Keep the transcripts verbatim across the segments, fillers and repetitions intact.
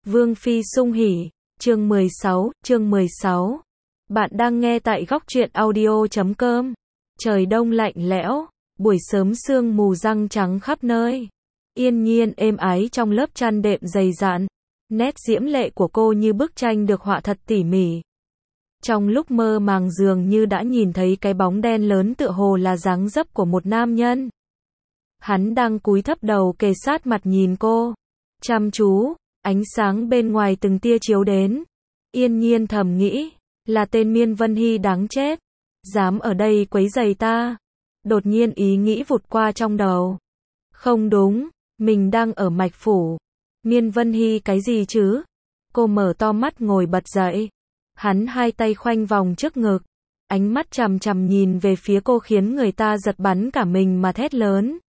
Vương phi sung hỉ, chương mười sáu, chương mười sáu. Bạn đang nghe tại góc truyện audio chấm com. Trời đông lạnh lẽo, buổi sớm sương mù răng trắng khắp nơi. Yên nhiên êm ái trong lớp chăn đệm dày dặn. Nét diễm lệ của cô như bức tranh được họa thật tỉ mỉ. Trong lúc mơ màng dường như đã nhìn thấy cái bóng đen lớn tựa hồ là dáng dấp của một nam nhân. Hắn đang cúi thấp đầu kề sát mặt nhìn cô. Chăm chú, ánh sáng bên ngoài từng tia chiếu đến. Yên nhiên thầm nghĩ, là tên Miên Vân Hy đáng chết. Dám ở đây quấy rầy ta. Đột nhiên ý nghĩ vụt qua trong đầu. Không đúng, mình đang ở Mạch Phủ. Miên Vân Hy cái gì chứ? Cô mở to mắt ngồi bật dậy. Hắn hai tay khoanh vòng trước ngực. Ánh mắt chằm chằm nhìn về phía cô khiến người ta giật bắn cả mình mà thét lớn.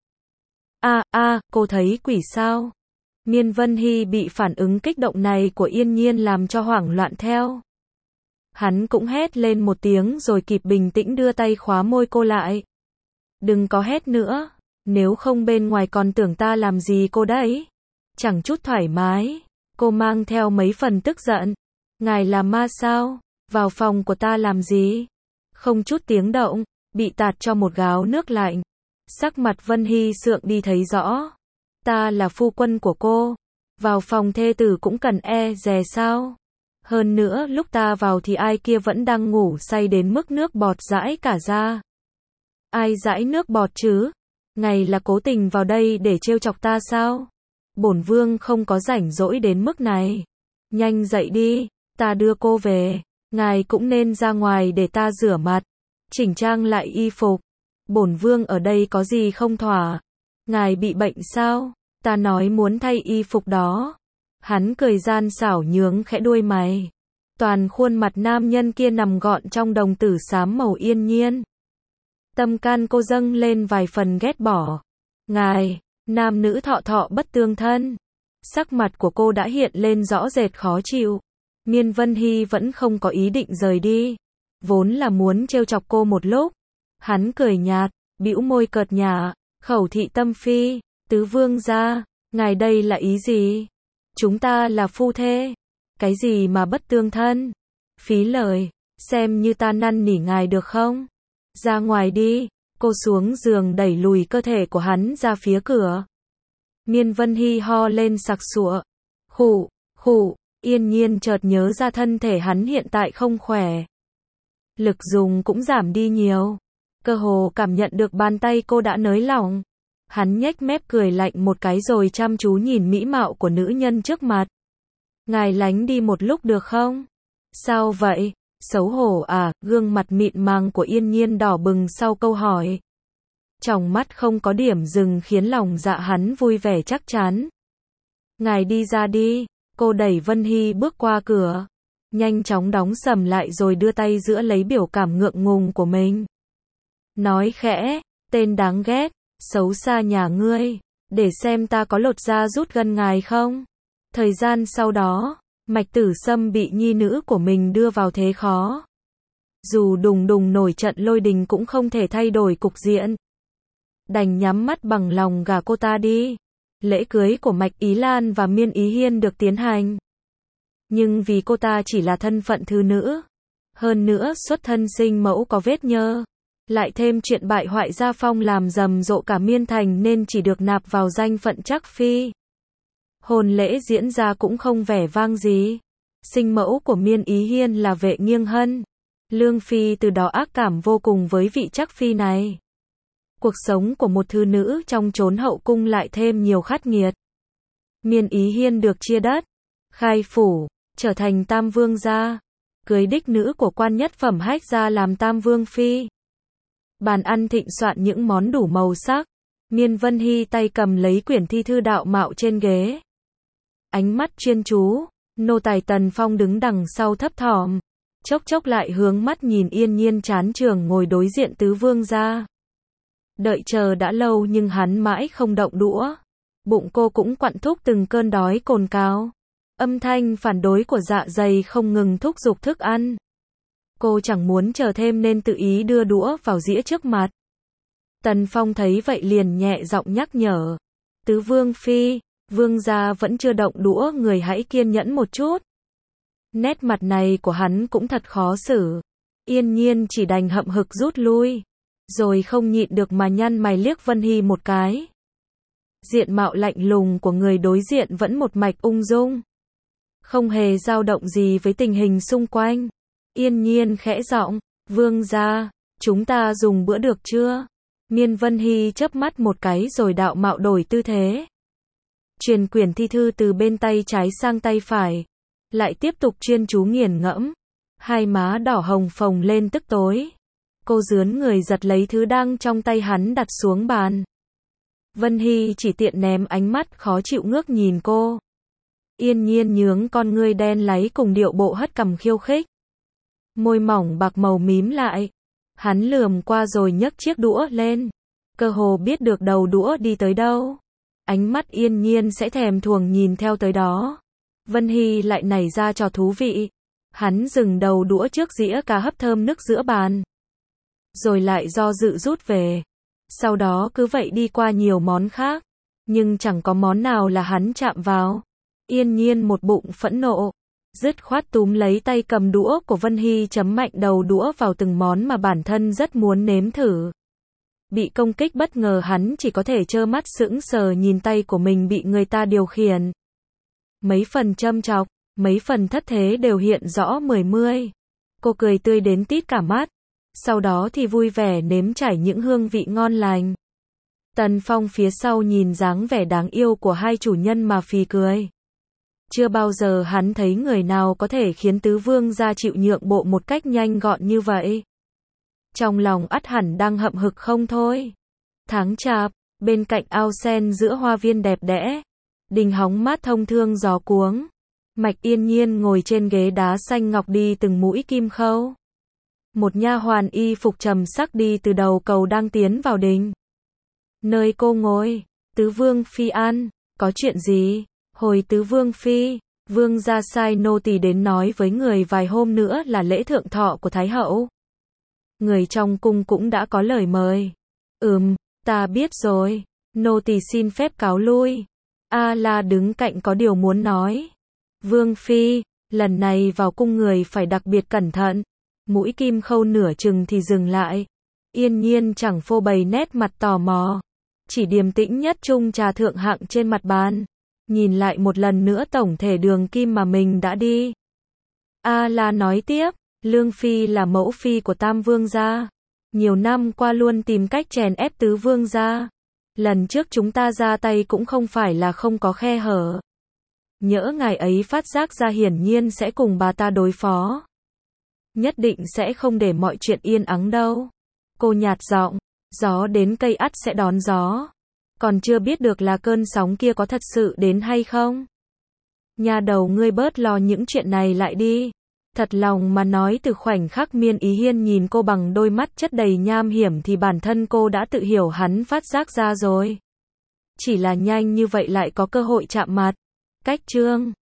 A a, cô thấy quỷ sao? Miên Vân Hy bị phản ứng kích động này của Yên Nhiên làm cho hoảng loạn theo. Hắn cũng hét lên một tiếng rồi kịp bình tĩnh đưa tay khóa môi cô lại. Đừng có hét nữa, nếu không bên ngoài còn tưởng ta làm gì cô đấy. Chẳng chút thoải mái, cô mang theo mấy phần tức giận. Ngài là ma sao? Vào phòng của ta làm gì? Không chút tiếng động, bị tạt cho một gáo nước lạnh. Sắc mặt Vân Hy sượng đi thấy rõ. Ta là phu quân của cô. Vào phòng thê tử cũng cần e dè sao? Hơn nữa lúc ta vào thì ai kia vẫn đang ngủ say đến mức nước bọt rãi cả ra. Ai rãi nước bọt chứ? Ngài là cố tình vào đây để trêu chọc ta sao? Bổn vương không có rảnh rỗi đến mức này. Nhanh dậy đi, ta đưa cô về. Ngài cũng nên ra ngoài để ta rửa mặt, chỉnh trang lại y phục. Bổn vương ở đây có gì không thỏa? Ngài bị bệnh sao? Ta nói muốn thay y phục đó. Hắn cười gian xảo nhướng khẽ đuôi mày. Toàn khuôn mặt nam nhân kia nằm gọn trong đồng tử xám màu Yên Nhiên. Tâm can cô dâng lên vài phần ghét bỏ. Ngài, nam nữ thọ thọ bất tương thân. Sắc mặt của cô đã hiện lên rõ rệt khó chịu. Miên Vân Hy vẫn không có ý định rời đi. Vốn là muốn trêu chọc cô một lúc. Hắn cười nhạt, bĩu môi cợt nhả. Khẩu thị tâm phi, tứ vương gia, ngài đây là ý gì? Chúng ta là phu thê. Cái gì mà bất tương thân? Phí lời, xem như ta năn nỉ ngài được không? Ra ngoài đi. Cô xuống giường đẩy lùi cơ thể của hắn ra phía cửa. Miên Vân Hy ho lên sặc sụa. Khụ, khụ, Yên Nhiên chợt nhớ ra thân thể hắn hiện tại không khỏe. Lực dùng cũng giảm đi nhiều. Cơ hồ cảm nhận được bàn tay cô đã nới lỏng. Hắn nhếch mép cười lạnh một cái rồi chăm chú nhìn mỹ mạo của nữ nhân trước mặt. Ngài lánh đi một lúc được không? Sao vậy? Xấu hổ à? Gương mặt mịn màng của Yên Nhiên đỏ bừng sau câu hỏi. Trong mắt không có điểm dừng khiến lòng dạ hắn vui vẻ chắc chắn. Ngài đi ra đi. Cô đẩy Vân Hy bước qua cửa. Nhanh chóng đóng sầm lại rồi đưa tay giữa lấy biểu cảm ngượng ngùng của mình. Nói khẽ, tên đáng ghét, xấu xa nhà ngươi, để xem ta có lột da rút gân ngài không. Thời gian sau đó, Mạch Tử Sâm bị nhi nữ của mình đưa vào thế khó. Dù đùng đùng nổi trận lôi đình cũng không thể thay đổi cục diện. Đành nhắm mắt bằng lòng gả cô ta đi. Lễ cưới của Mạch Ý Lan và Miên Ý Hiên được tiến hành. Nhưng vì cô ta chỉ là thân phận thư nữ, hơn nữa xuất thân sinh mẫu có vết nhơ, lại thêm chuyện bại hoại gia phong làm rầm rộ cả Miên Thành nên chỉ được nạp vào danh phận trắc phi. Hôn lễ diễn ra cũng không vẻ vang gì. Sinh mẫu của Miên Ý Hiên là Vệ Nghiêng Hân. Lương phi từ đó ác cảm vô cùng với vị trắc phi này. Cuộc sống của một thư nữ trong chốn hậu cung lại thêm nhiều khắc nghiệt. Miên Ý Hiên được chia đất, khai phủ, trở thành tam vương gia, cưới đích nữ của quan nhất phẩm Hách gia làm tam vương phi. Bàn ăn thịnh soạn những món đủ màu sắc. Miên Vân Hy tay cầm lấy quyển thi thư đạo mạo trên ghế. Ánh mắt chuyên chú, nô tài Tần Phong đứng đằng sau thấp thỏm. Chốc chốc lại hướng mắt nhìn Yên Nhiên chán trường ngồi đối diện tứ vương gia. Đợi chờ đã lâu nhưng hắn mãi không động đũa. Bụng cô cũng quặn thúc từng cơn đói cồn cào. Âm thanh phản đối của dạ dày không ngừng thúc giục thức ăn. Cô chẳng muốn chờ thêm nên tự ý đưa đũa vào dĩa trước mặt. Tần Phong thấy vậy liền nhẹ giọng nhắc nhở. Tứ vương phi, Vương gia vẫn chưa động đũa, người hãy kiên nhẫn một chút. Nét mặt này của hắn cũng thật khó xử. Yên Nhiên chỉ đành hậm hực rút lui, rồi không nhịn được mà nhăn mày liếc Vân Hy một cái. Diện mạo lạnh lùng của người đối diện vẫn một mạch ung dung, không hề dao động gì với tình hình xung quanh. Yên Nhiên khẽ giọng, Vương gia, chúng ta dùng bữa được chưa? Miên Vân Hy chớp mắt một cái rồi đạo mạo đổi tư thế. Truyền quyển thi thư từ bên tay trái sang tay phải, lại tiếp tục chuyên chú nghiền ngẫm. Hai má đỏ hồng phồng lên tức tối. Cô rướn người giật lấy thứ đang trong tay hắn đặt xuống bàn. Vân Hy chỉ tiện ném ánh mắt khó chịu ngước nhìn cô. Yên Nhiên nhướng con ngươi đen láy cùng điệu bộ hất cằm khiêu khích. Môi mỏng bạc màu mím lại. Hắn lườm qua rồi nhấc chiếc đũa lên. Cơ hồ biết được đầu đũa đi tới đâu. Ánh mắt Yên Nhiên sẽ thèm thuồng nhìn theo tới đó. Vân Hy lại nảy ra trò thú vị. Hắn dừng đầu đũa trước dĩa cá hấp thơm nức giữa bàn, rồi lại do dự rút về. Sau đó cứ vậy đi qua nhiều món khác, nhưng chẳng có món nào là hắn chạm vào. Yên Nhiên một bụng phẫn nộ, dứt khoát túm lấy tay cầm đũa của Vân Hy chấm mạnh đầu đũa vào từng món mà bản thân rất muốn nếm thử. Bị công kích bất ngờ, hắn chỉ có thể trơ mắt sững sờ nhìn tay của mình bị người ta điều khiển. Mấy phần châm chọc, mấy phần thất thế đều hiện rõ mười mươi. Cô cười tươi đến tít cả mắt. Sau đó thì vui vẻ nếm trải những hương vị ngon lành. Tần Phong phía sau nhìn dáng vẻ đáng yêu của hai chủ nhân mà phì cười. Chưa bao giờ hắn thấy người nào có thể khiến tứ vương gia chịu nhượng bộ một cách nhanh gọn như vậy. Trong lòng ắt hẳn đang hậm hực không thôi. Tháng chạp, bên cạnh ao sen giữa hoa viên đẹp đẽ, đình hóng mát thông thương gió cuống. Mạch Yên Nhiên ngồi trên ghế đá xanh ngọc đi từng mũi kim khâu. Một nha hoàn y phục trầm sắc đi từ đầu cầu đang tiến vào đình. Nơi cô ngồi, tứ vương phi an, có chuyện gì? Hồi tứ vương phi, vương gia sai nô tỳ đến nói với người vài hôm nữa là lễ thượng thọ của thái hậu. Người trong cung cũng đã có lời mời. Ừm, ta biết rồi, nô tỳ xin phép cáo lui. A La đứng cạnh có điều muốn nói. Vương phi, lần này vào cung người phải đặc biệt cẩn thận. Mũi kim khâu nửa chừng thì dừng lại. Yên Nhiên chẳng phô bày nét mặt tò mò, chỉ điềm tĩnh nhất chung trà thượng hạng trên mặt bàn, nhìn lại một lần nữa tổng thể đường kim mà mình đã đi. A La nói tiếp, Lương phi là mẫu phi của Tam vương gia, nhiều năm qua luôn tìm cách chèn ép tứ vương gia. Lần trước chúng ta ra tay cũng không phải là không có khe hở. Nhỡ ngài ấy phát giác ra hiển nhiên sẽ cùng bà ta đối phó. Nhất định sẽ không để mọi chuyện yên ắng đâu. Cô nhạt giọng, gió đến cây ắt sẽ đón gió. Còn chưa biết được là cơn sóng kia có thật sự đến hay không. Nhà đầu ngươi bớt lo những chuyện này lại đi. Thật lòng mà nói, từ khoảnh khắc Miên Ý Hiên nhìn cô bằng đôi mắt chất đầy nham hiểm thì bản thân cô đã tự hiểu hắn phát giác ra rồi. Chỉ là nhanh như vậy lại có cơ hội chạm mặt. Cách chương